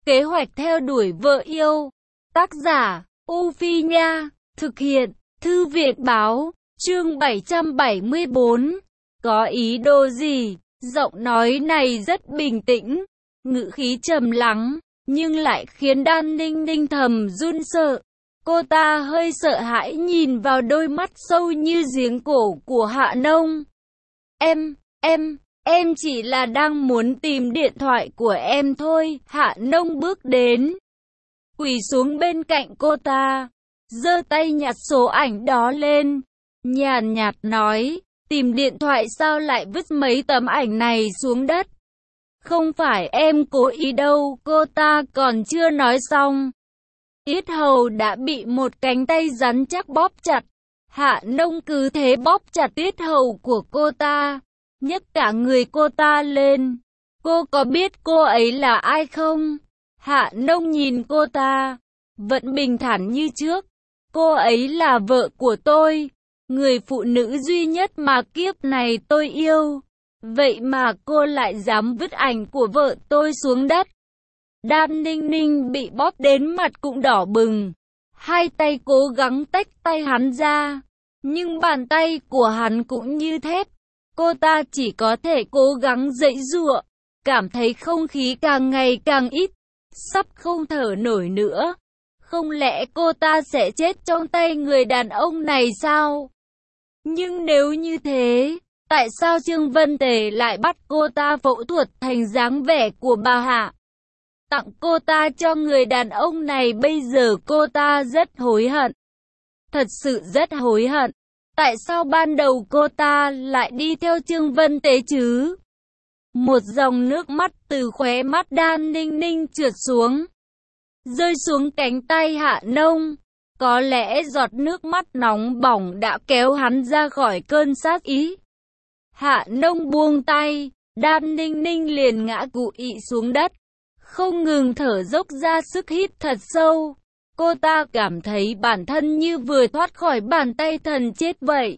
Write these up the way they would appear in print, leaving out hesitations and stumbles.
Kế hoạch theo đuổi vợ yêu. Tác giả, U Phi Nha. Thực hiện, Thư viện Báo. Chương 774. Có ý đồ gì? Giọng nói này rất bình tĩnh, ngữ khí trầm lắng, nhưng lại khiến Đan Ninh Ninh thầm run sợ. Cô ta hơi sợ hãi nhìn vào đôi mắt sâu như giếng cổ của Hạ Nông. Em chỉ là đang muốn tìm điện thoại của em thôi. Hạ Nông bước đến, quỳ xuống bên cạnh cô ta, giơ tay nhặt số ảnh đó lên, nhàn nhạt nói, tìm điện thoại sao lại vứt mấy tấm ảnh này xuống đất? Không phải em cố ý đâu. Cô ta còn chưa nói xong, yết hầu đã bị một cánh tay rắn chắc bóp chặt. Hạ Nông cứ thế bóp chặt yết hầu của cô ta, nhấc cả người cô ta lên. Cô có biết cô ấy là ai không? Hạ Nông nhìn cô ta, vẫn bình thản như trước. Cô ấy là vợ của tôi, người phụ nữ duy nhất mà kiếp này tôi yêu. Vậy mà cô lại dám vứt ảnh của vợ tôi xuống đất. Đan Ninh Ninh bị bóp đến mặt cũng đỏ bừng. Hai tay cố gắng tách tay hắn ra, nhưng bàn tay của hắn cũng như thép. Cô ta chỉ có thể cố gắng giãy giụa, cảm thấy không khí càng ngày càng ít, sắp không thở nổi nữa. Không lẽ cô ta sẽ chết trong tay người đàn ông này sao? Nhưng nếu như thế, tại sao Trương Vân Tề lại bắt cô ta phẫu thuật thành dáng vẻ của bà Hạ, tặng cô ta cho người đàn ông này? Bây giờ cô ta rất hối hận, thật sự rất hối hận. Tại sao ban đầu cô ta lại đi theo Trương Vân Tế chứ? Một dòng nước mắt từ khóe mắt Đan Ninh Ninh trượt xuống, rơi xuống cánh tay Hạ Nông. Có lẽ giọt nước mắt nóng bỏng đã kéo hắn ra khỏi cơn sát ý. Hạ Nông buông tay, Đan Ninh Ninh liền ngã quỵ xuống đất, không ngừng thở dốc ra sức hít thật sâu. Cô ta cảm thấy bản thân như vừa thoát khỏi bàn tay thần chết vậy.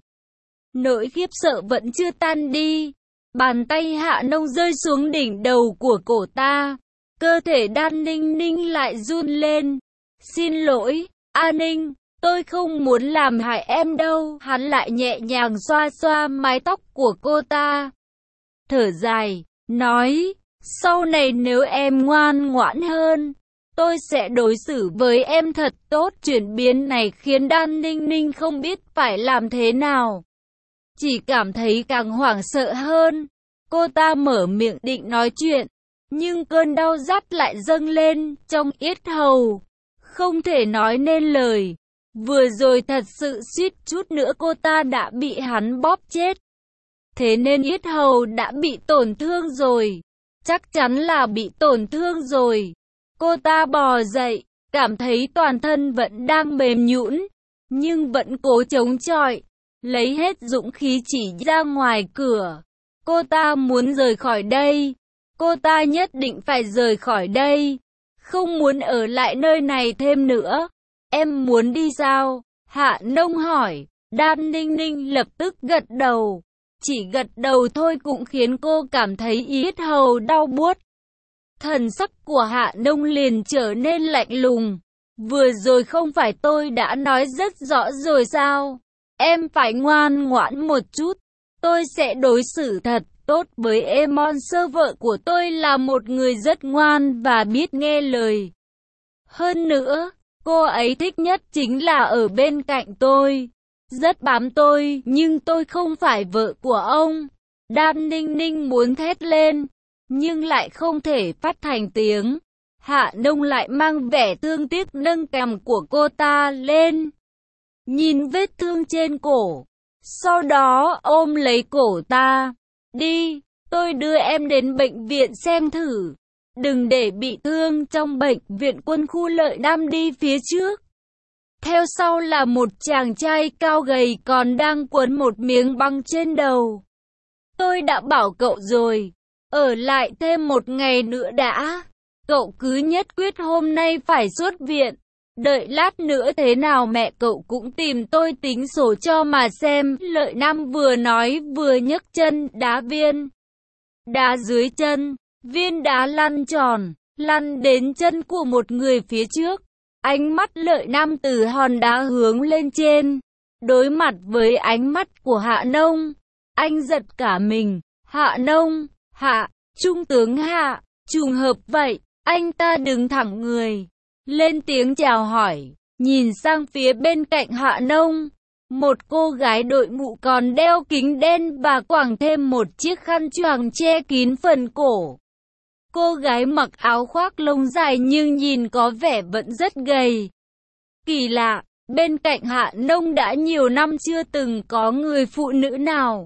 Nỗi khiếp sợ vẫn chưa tan đi. Bàn tay Hạ Nông rơi xuống đỉnh đầu của cổ ta. Cơ thể Đan Ninh Ninh lại run lên. Xin lỗi, A Ninh, tôi không muốn làm hại em đâu. Hắn lại nhẹ nhàng xoa xoa mái tóc của cô ta, thở dài, nói, sau này nếu em ngoan ngoãn hơn, tôi sẽ đối xử với em thật tốt. Chuyển biến này khiến Đan Ninh Ninh không biết phải làm thế nào, chỉ cảm thấy càng hoảng sợ hơn. Cô ta mở miệng định nói chuyện, nhưng cơn đau rát lại dâng lên trong yết hầu, không thể nói nên lời. Vừa rồi thật sự suýt chút nữa cô ta đã bị hắn bóp chết. Thế nên yết hầu đã bị tổn thương rồi, chắc chắn là bị tổn thương rồi. Cô ta bò dậy, cảm thấy toàn thân vẫn đang mềm nhũn, nhưng vẫn cố chống chọi, lấy hết dũng khí chỉ ra ngoài cửa. Cô ta muốn rời khỏi đây. Cô ta nhất định phải rời khỏi đây, không muốn ở lại nơi này thêm nữa. Em muốn đi sao? Hạ Nông hỏi. Đan Ninh Ninh lập tức gật đầu. Chỉ gật đầu thôi cũng khiến cô cảm thấy yết hầu đau buốt. Thần sắc của Hạ Nông liền trở nên lạnh lùng. Vừa rồi không phải tôi đã nói rất rõ rồi sao? Em phải ngoan ngoãn một chút. Tôi sẽ đối xử thật tốt với em. Monster vợ của tôi là một người rất ngoan và biết nghe lời. Hơn nữa, cô ấy thích nhất chính là ở bên cạnh tôi, rất bám tôi, nhưng tôi không phải vợ của ông. Đan Ninh Ninh muốn thét lên, nhưng lại không thể phát thành tiếng. Hạ Nông lại mang vẻ thương tiếc nâng cằm của cô ta lên, nhìn vết thương trên cổ, sau đó ôm lấy cổ ta. Đi, tôi đưa em đến bệnh viện xem thử. Đừng để bị thương trong bệnh viện Quân khu Lợi Nam. Đi phía trước. Theo sau là một chàng trai cao gầy còn đang quấn một miếng băng trên đầu. Tôi đã bảo cậu rồi, ở lại thêm một ngày nữa đã. Cậu cứ nhất quyết hôm nay phải xuất viện. Đợi lát nữa thế nào mẹ cậu cũng tìm tôi tính sổ cho mà xem. Lợi Nam vừa nói vừa nhấc chân đá viên đá dưới chân. Viên đá lăn tròn, lăn đến chân của một người phía trước. Ánh mắt Lợi Nam từ hòn đá hướng lên trên. Đối mặt với ánh mắt của Hạ Nông, anh giật cả mình. Hạ Nông, Hạ, Trung tướng Hạ, trùng hợp vậy. Anh ta đứng thẳng người, lên tiếng chào hỏi, nhìn sang phía bên cạnh Hạ Nông. Một cô gái đội mũ còn đeo kính đen và quàng thêm một chiếc khăn choàng che kín phần cổ. Cô gái mặc áo khoác lông dài nhưng nhìn có vẻ vẫn rất gầy. Kỳ lạ, bên cạnh Hạ Nông đã nhiều năm chưa từng có người phụ nữ nào.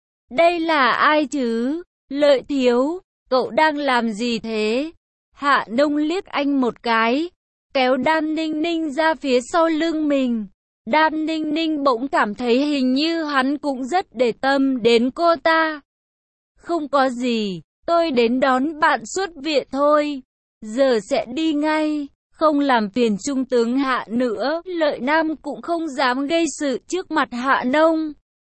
Đây là ai chứ? Lợi Thiếu, cậu đang làm gì thế? Hạ Nông liếc anh một cái, kéo Đan Ninh Ninh ra phía sau lưng mình. Đan Ninh Ninh bỗng cảm thấy hình như hắn cũng rất để tâm đến cô ta. Không có gì, tôi đến đón bạn xuất viện thôi. Giờ sẽ đi ngay, không làm phiền Trung tướng Hạ nữa. Lợi Nam cũng không dám gây sự trước mặt Hạ Nông.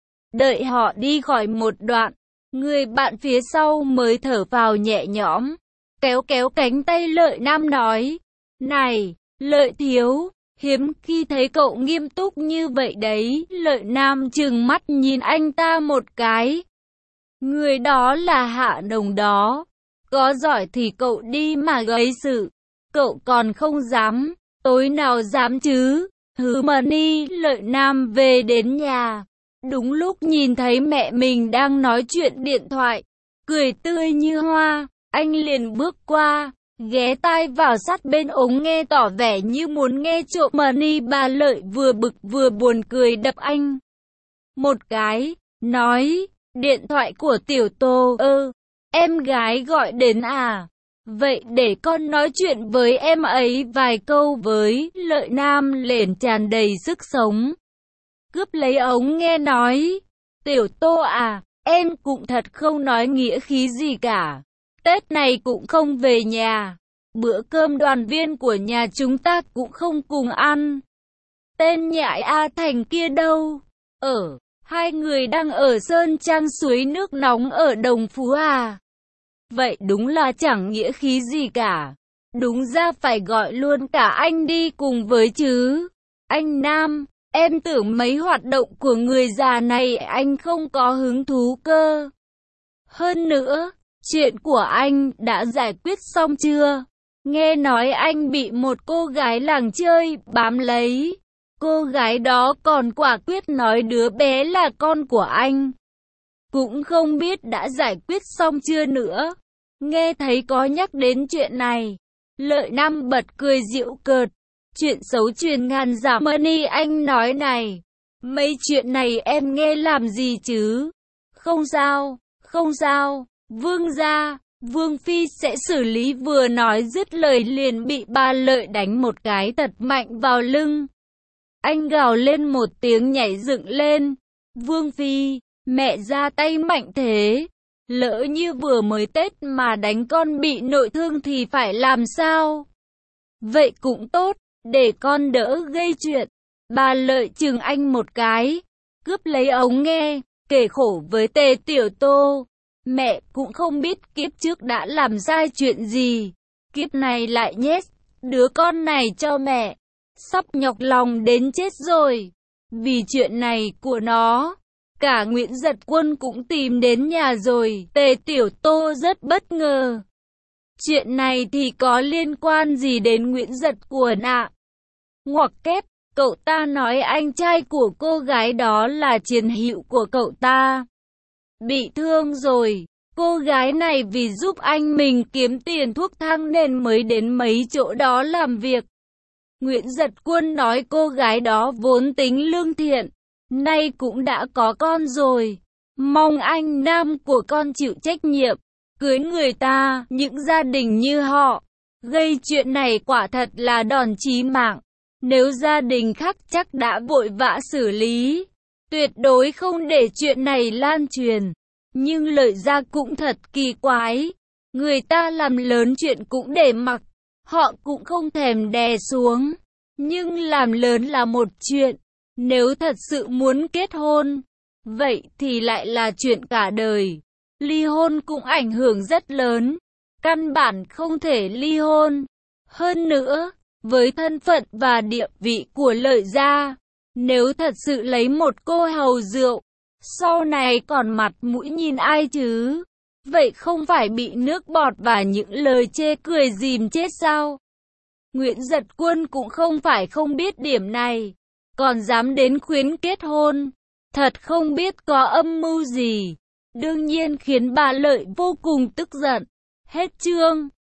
Đợi họ đi khỏi một đoạn, người bạn phía sau mới thở phào nhẹ nhõm, kéo kéo cánh tay Lợi Nam nói, này, Lợi Thiếu, hiếm khi thấy cậu nghiêm túc như vậy đấy. Lợi Nam trừng mắt nhìn anh ta một cái. Người đó là Hạ Nông đó, có giỏi thì cậu đi mà gây sự, cậu còn không dám, tối nào dám chứ. Hứ mà đi. Lợi Nam về đến nhà, đúng lúc nhìn thấy mẹ mình đang nói chuyện điện thoại, cười tươi như hoa, anh liền bước qua, ghé tai vào sát bên ống nghe tỏ vẻ như muốn nghe trộm money. Bà Lợi vừa bực vừa buồn cười đập anh một cái, nói, điện thoại của Tiểu Tô, em gái gọi đến à? Vậy để con nói chuyện với em ấy vài câu với. Lợi Nam liền tràn đầy sức sống, cướp lấy ống nghe nói, Tiểu Tô à, em cũng thật không nói nghĩa khí gì cả. Tết này cũng không về nhà, bữa cơm đoàn viên của nhà chúng ta cũng không cùng ăn. Tên nhãi A Thành kia đâu? Hai người đang ở Sơn Trang suối nước nóng ở Đồng Phú à? Vậy đúng là chẳng nghĩa khí gì cả. Đúng ra phải gọi luôn cả anh đi cùng với chứ. Anh Nam, em tưởng mấy hoạt động của người già này anh không có hứng thú cơ. Hơn nữa, chuyện của anh đã giải quyết xong chưa? Nghe nói anh bị một cô gái làng chơi bám lấy. Cô gái đó còn quả quyết nói đứa bé là con của anh. Cũng không biết đã giải quyết xong chưa nữa. Nghe thấy có nhắc đến chuyện này, Lợi Nam bật cười giễu cợt. Chuyện xấu truyền ngàn giảm money anh nói này. Mấy chuyện này em nghe làm gì chứ? Không sao, không sao, Vương gia, Vương Phi sẽ xử lý. Vừa nói dứt lời liền bị bà Lợi đánh một cái thật mạnh vào lưng. Anh gào lên một tiếng nhảy dựng lên. Vương Phi, mẹ ra tay mạnh thế. Lỡ như vừa mới Tết mà đánh con bị nội thương thì phải làm sao? Vậy cũng tốt, để con đỡ gây chuyện. Bà Lợi chừng anh một cái, cướp lấy ống nghe, kể khổ với Tề Tiểu Tô. Mẹ cũng không biết kiếp trước đã làm sai chuyện gì, kiếp này lại nhét đứa con này cho mẹ. Sắp nhọc lòng đến chết rồi. Vì chuyện này của nó, cả Nguyễn Giật Quân cũng tìm đến nhà rồi. Tề Tiểu Tô rất bất ngờ. Chuyện này thì có liên quan gì đến Nguyễn Giật Quân ạ? Ngoặc kép, cậu ta nói anh trai của cô gái đó là chiến hữu của cậu ta. Bị thương rồi. Cô gái này vì giúp anh mình kiếm tiền thuốc thang nên mới đến mấy chỗ đó làm việc. Nguyễn Giật Quân nói cô gái đó vốn tính lương thiện, nay cũng đã có con rồi. Mong anh Nam của con chịu trách nhiệm, cưới người ta, những gia đình như họ. Gây chuyện này quả thật là đòn chí mạng. Nếu gia đình khác chắc đã vội vã xử lý, tuyệt đối không để chuyện này lan truyền. Nhưng Lợi gia cũng thật kỳ quái. Người ta làm lớn chuyện cũng để mặc, họ cũng không thèm đè xuống. Nhưng làm lớn là một chuyện, nếu thật sự muốn kết hôn, vậy thì lại là chuyện cả đời. Ly hôn cũng ảnh hưởng rất lớn. căn bản không thể ly hôn. Hơn nữa, với thân phận và địa vị của Lợi gia, nếu thật sự lấy một cô hầu rượu, sau này còn mặt mũi nhìn ai chứ? Vậy không phải bị nước bọt và những lời chê cười dìm chết sao? Nguyễn Giật Quân cũng không phải không biết điểm này, còn dám đến khuyến kết hôn. Thật không biết có âm mưu gì. Đương nhiên khiến bà Lợi vô cùng tức giận. Hết chương.